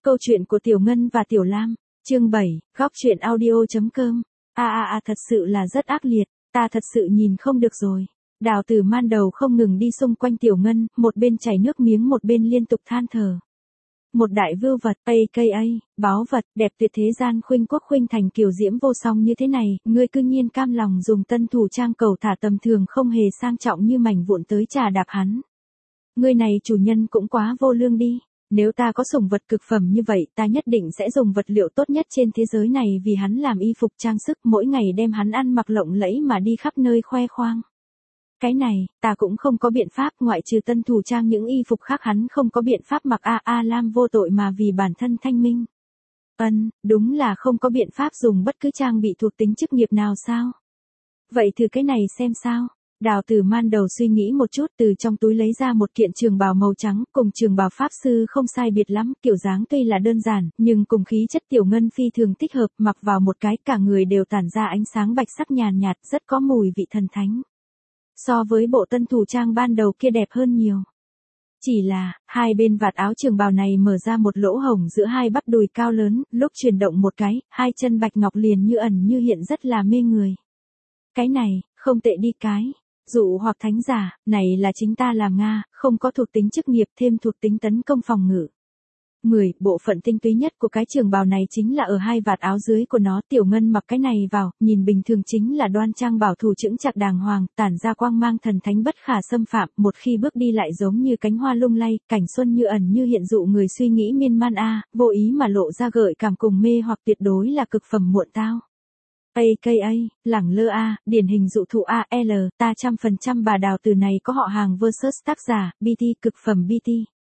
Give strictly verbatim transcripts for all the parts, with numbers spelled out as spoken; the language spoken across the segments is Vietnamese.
Câu chuyện của Tiểu Ngân và Tiểu Lam, chương bảy, góc truyện audio.com. A a a thật sự là rất ác liệt, ta thật sự nhìn không được rồi. Đào Tử Man đầu không ngừng đi xung quanh Tiểu Ngân, một bên chảy nước miếng một bên liên tục than thở. Một đại vưu vật, a ca a, báu vật, đẹp tuyệt thế gian khuynh quốc khuynh thành kiều diễm vô song như thế này, ngươi cư nhiên cam lòng dùng tân thủ trang cầu thả tầm thường không hề sang trọng như mảnh vụn tới trà đạp hắn. Ngươi này chủ nhân cũng quá vô lương đi. Nếu ta có sủng vật cực phẩm như vậy, ta nhất định sẽ dùng vật liệu tốt nhất trên thế giới này vì hắn làm y phục trang sức, mỗi ngày đem hắn ăn mặc lộng lẫy mà đi khắp nơi khoe khoang. Cái này, ta cũng không có biện pháp, ngoại trừ tân thủ trang những y phục khác hắn không có biện pháp mặc. A A Lam vô tội mà vì bản thân thanh minh. Ân, đúng là không có biện pháp dùng bất cứ trang bị thuộc tính chức nghiệp nào sao? Vậy thử cái này xem sao? Đào Tử Man đầu suy nghĩ một chút, từ trong túi lấy ra một kiện trường bào màu trắng, cùng trường bào pháp sư không sai biệt lắm, kiểu dáng tuy là đơn giản, nhưng cùng khí chất Tiểu Ngân phi thường thích hợp, mặc vào một cái cả người đều tản ra ánh sáng bạch sắc nhàn nhạt, rất có mùi vị thần thánh. So với bộ tân thủ trang ban đầu kia đẹp hơn nhiều. Chỉ là, hai bên vạt áo trường bào này mở ra một lỗ hổng giữa hai bắp đùi cao lớn, lúc chuyển động một cái, hai chân bạch ngọc liền như ẩn như hiện rất là mê người. Cái này, không tệ đi cái. Dụ hoặc thánh giả, này là chính ta làm Nga, không có thuộc tính chức nghiệp thêm thuộc tính tấn công phòng ngự. mười. Bộ phận tinh túy nhất của cái trường bào này chính là ở hai vạt áo dưới của nó. Tiểu Ngân mặc cái này vào, nhìn bình thường chính là đoan trang bảo thủ chững chạc đàng hoàng, tản ra quang mang thần thánh bất khả xâm phạm, một khi bước đi lại giống như cánh hoa lung lay, cảnh xuân như ẩn như hiện dụ người suy nghĩ miên man a, vô ý mà lộ ra gợi cảm cùng mê hoặc tuyệt đối là cực phẩm muộn tao. a ca a, lẳng lơ a, điển hình dụ thụ a lờ, ta trăm phần trăm bà Đào Tử này có họ hàng versus tác giả, bê tê, cực phẩm bê tê.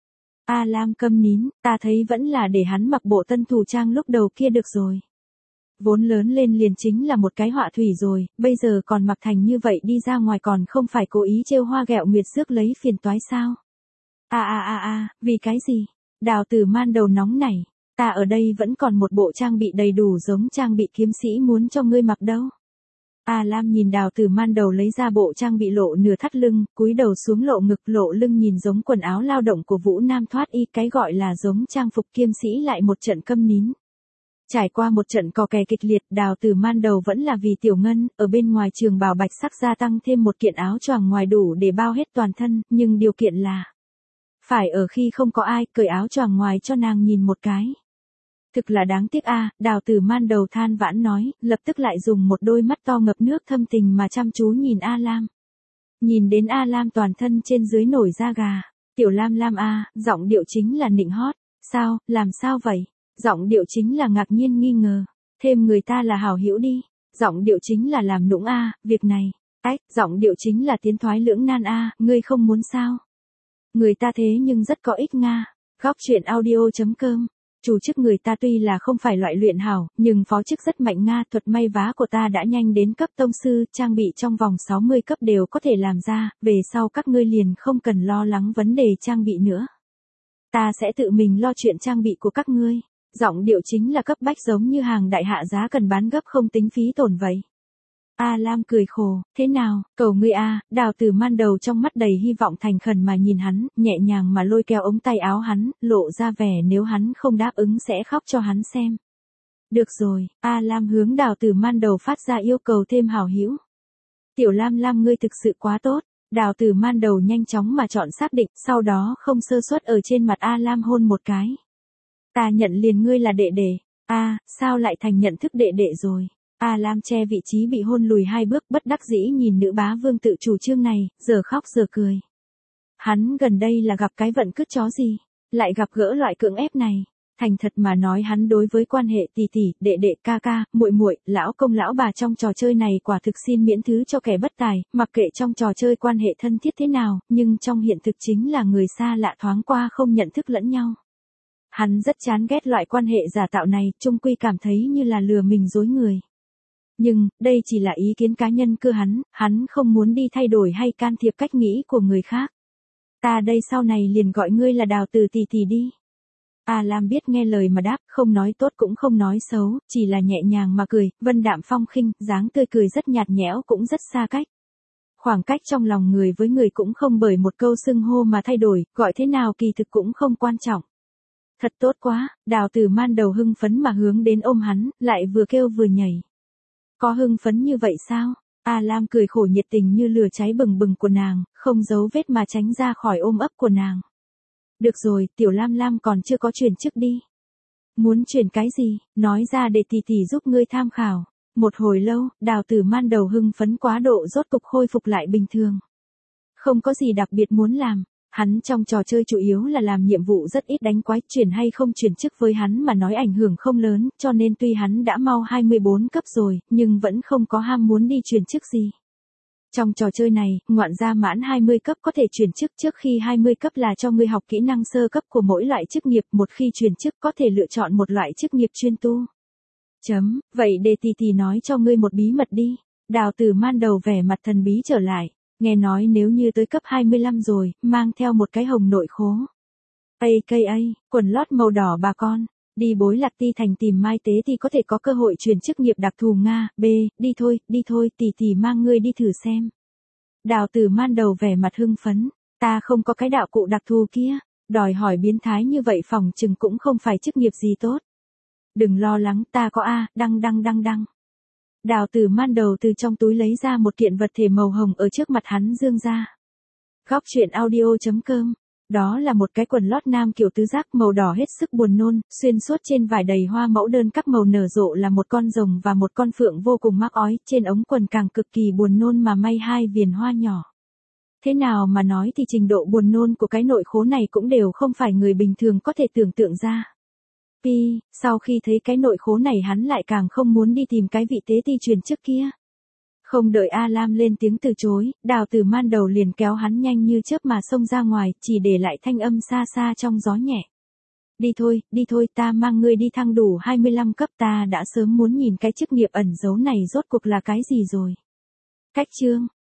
A Lam câm nín, ta thấy vẫn là để hắn mặc bộ tân thủ trang lúc đầu kia được rồi. Vốn lớn lên liền chính là một cái họa thủy rồi, bây giờ còn mặc thành như vậy đi ra ngoài còn không phải cố ý trêu hoa ghẹo nguyệt rước lấy phiền toái sao? A a a a, vì cái gì? Đào Tử Man đầu nóng nảy. Ta ở đây vẫn còn một bộ trang bị đầy đủ giống trang bị kiếm sĩ muốn cho ngươi mặc đâu. A Lam nhìn Đào Tử Man đầu lấy ra bộ trang bị lộ nửa thắt lưng, cúi đầu xuống lộ ngực, lộ lưng nhìn giống quần áo lao động của Vũ Nam thoát y, cái gọi là giống trang phục kiếm sĩ lại một trận câm nín. Trải qua một trận cò kè kịch liệt, Đào Tử Man đầu vẫn là vì Tiểu Ngân, ở bên ngoài trường bào bạch sắc gia tăng thêm một kiện áo choàng ngoài đủ để bao hết toàn thân, nhưng điều kiện là phải ở khi không có ai, cởi áo choàng ngoài cho nàng nhìn một cái. Thực là đáng tiếc a, Đào Tử Man đầu than vãn nói, lập tức lại dùng một đôi mắt to ngập nước thâm tình mà chăm chú nhìn A Lam. Nhìn đến A Lam toàn thân trên dưới nổi da gà. Tiểu Lam Lam a, giọng điệu chính là nịnh hót. Sao, làm sao vậy? Giọng điệu chính là ngạc nhiên nghi ngờ. Thêm người ta là hảo hữu đi. Giọng điệu chính là làm nũng a, việc này. Ách, giọng điệu chính là tiến thoái lưỡng nan a, ngươi không muốn sao? Người ta thế nhưng rất có ích Nga. Góc truyện audio.com. Chủ chức người ta tuy là không phải loại luyện hảo, nhưng phó chức rất mạnh Nga, thuật may vá của ta đã nhanh đến cấp tông sư, trang bị trong vòng sáu mươi cấp đều có thể làm ra, về sau các ngươi liền không cần lo lắng vấn đề trang bị nữa. Ta sẽ tự mình lo chuyện trang bị của các ngươi. Giọng điệu chính là cấp bách giống như hàng đại hạ giá cần bán gấp không tính phí tổn vậy. A Lam cười khổ, thế nào, cầu ngươi a, Đào Tử Man đầu trong mắt đầy hy vọng thành khẩn mà nhìn hắn, nhẹ nhàng mà lôi kéo ống tay áo hắn, lộ ra vẻ nếu hắn không đáp ứng sẽ khóc cho hắn xem. Được rồi, A Lam hướng Đào Tử Man đầu phát ra yêu cầu thêm hảo hữu. Tiểu Lam Lam ngươi thực sự quá tốt. Đào Tử Man đầu nhanh chóng mà chọn xác định, sau đó không sơ suất ở trên mặt A Lam hôn một cái. Ta nhận liền ngươi là đệ đệ. A, sao lại thành nhận thức đệ đệ rồi? A Lam che vị trí bị hôn lùi hai bước, bất đắc dĩ nhìn nữ bá vương tự chủ trương này, giờ khóc giờ cười. Hắn gần đây là gặp cái vận cứt chó gì, lại gặp gỡ loại cưỡng ép này. Thành thật mà nói hắn đối với quan hệ tỷ tỷ, đệ đệ, ca ca, muội muội, lão công lão bà trong trò chơi này quả thực xin miễn thứ cho kẻ bất tài, mặc kệ trong trò chơi quan hệ thân thiết thế nào, nhưng trong hiện thực chính là người xa lạ thoáng qua không nhận thức lẫn nhau. Hắn rất chán ghét loại quan hệ giả tạo này, chung quy cảm thấy như là lừa mình dối người. Nhưng, đây chỉ là ý kiến cá nhân cơ hắn, hắn không muốn đi thay đổi hay can thiệp cách nghĩ của người khác. Ta đây sau này liền gọi ngươi là Đào Tử tỷ tỷ đi. A Lam biết nghe lời mà đáp, không nói tốt cũng không nói xấu, chỉ là nhẹ nhàng mà cười, vân đạm phong khinh, dáng tươi cười rất nhạt nhẽo cũng rất xa cách. Khoảng cách trong lòng người với người cũng không bởi một câu xưng hô mà thay đổi, gọi thế nào kỳ thực cũng không quan trọng. Thật tốt quá, Đào Tử Man đầu hưng phấn mà hướng đến ôm hắn, lại vừa kêu vừa nhảy. Có hưng phấn như vậy sao? A Lam cười khổ nhiệt tình như lửa cháy bừng bừng của nàng, không giấu vết mà tránh ra khỏi ôm ấp của nàng. Được rồi, Tiểu Lam Lam còn chưa có chuyển chức đi. Muốn chuyển cái gì, nói ra để tỷ tỷ giúp ngươi tham khảo. Một hồi lâu, Đào Tử Man đầu hưng phấn quá độ rốt cục khôi phục lại bình thường. Không có gì đặc biệt muốn làm, hắn trong trò chơi chủ yếu là làm nhiệm vụ rất ít đánh quái, chuyển hay không chuyển chức với hắn mà nói ảnh hưởng không lớn, cho nên tuy hắn đã mau hai mươi bốn cấp rồi, nhưng vẫn không có ham muốn đi chuyển chức gì. Trong trò chơi này, ngoạn gia mãn hai mươi cấp có thể chuyển chức, trước khi hai mươi cấp là cho ngươi học kỹ năng sơ cấp của mỗi loại chức nghiệp, một khi chuyển chức có thể lựa chọn một loại chức nghiệp chuyên tu. Chấm, vậy để tỷ tỷ nói cho ngươi một bí mật đi. Đào Tử Man đầu vẻ mặt thần bí trở lại, nghe nói nếu như tới cấp hai mươi lăm rồi, mang theo một cái hồng nội khố. a ca a, quần lót màu đỏ bà con, đi Bối Lạc Ti thành tìm Mai Tế thì có thể có cơ hội chuyển chức nghiệp đặc thù Nga, B, đi thôi, đi thôi, tỷ tỷ mang ngươi đi thử xem. Đào Tử Man đầu vẻ mặt hưng phấn, ta không có cái đạo cụ đặc thù kia, đòi hỏi biến thái như vậy phòng chừng cũng không phải chức nghiệp gì tốt. Đừng lo lắng, ta có a, đăng đăng đăng đăng. Đào Tử Man đầu từ trong túi lấy ra một kiện vật thể màu hồng ở trước mặt hắn dương ra. Góc truyện audio chấm com. Đó là một cái quần lót nam kiểu tứ giác màu đỏ hết sức buồn nôn, xuyên suốt trên vải đầy hoa mẫu đơn các màu nở rộ là một con rồng và một con phượng vô cùng mắc ói, trên ống quần càng cực kỳ buồn nôn mà may hai viền hoa nhỏ. Thế nào mà nói thì trình độ buồn nôn của cái nội khố này cũng đều không phải người bình thường có thể tưởng tượng ra. Pi, sau khi thấy cái nội khố này hắn lại càng không muốn đi tìm cái vị tế ti truyền trước kia. Không đợi A Lam lên tiếng từ chối, Đào Tử Man đầu liền kéo hắn nhanh như chớp mà xông ra ngoài, chỉ để lại thanh âm xa xa trong gió nhẹ. Đi thôi, đi thôi, ta mang ngươi đi thăng đủ hai mươi lăm cấp, ta đã sớm muốn nhìn cái chức nghiệp ẩn giấu này rốt cuộc là cái gì rồi. Cách chương